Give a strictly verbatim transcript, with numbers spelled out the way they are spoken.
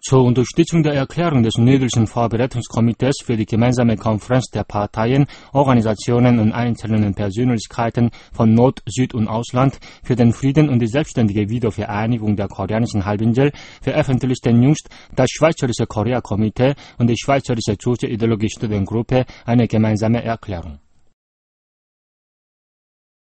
Zur Unterstützung der Erklärung des Niederländischen Vorbereitungskomitees für die gemeinsame Konferenz der Parteien, Organisationen und einzelnen Persönlichkeiten von Nord-, Süd- und Ausland für den Frieden und die selbstständige Wiedervereinigung der koreanischen Halbinsel veröffentlichten jüngst das Schweizerische Korea-Komitee und die Schweizerische Soziologie-Studiengruppe eine gemeinsame Erklärung.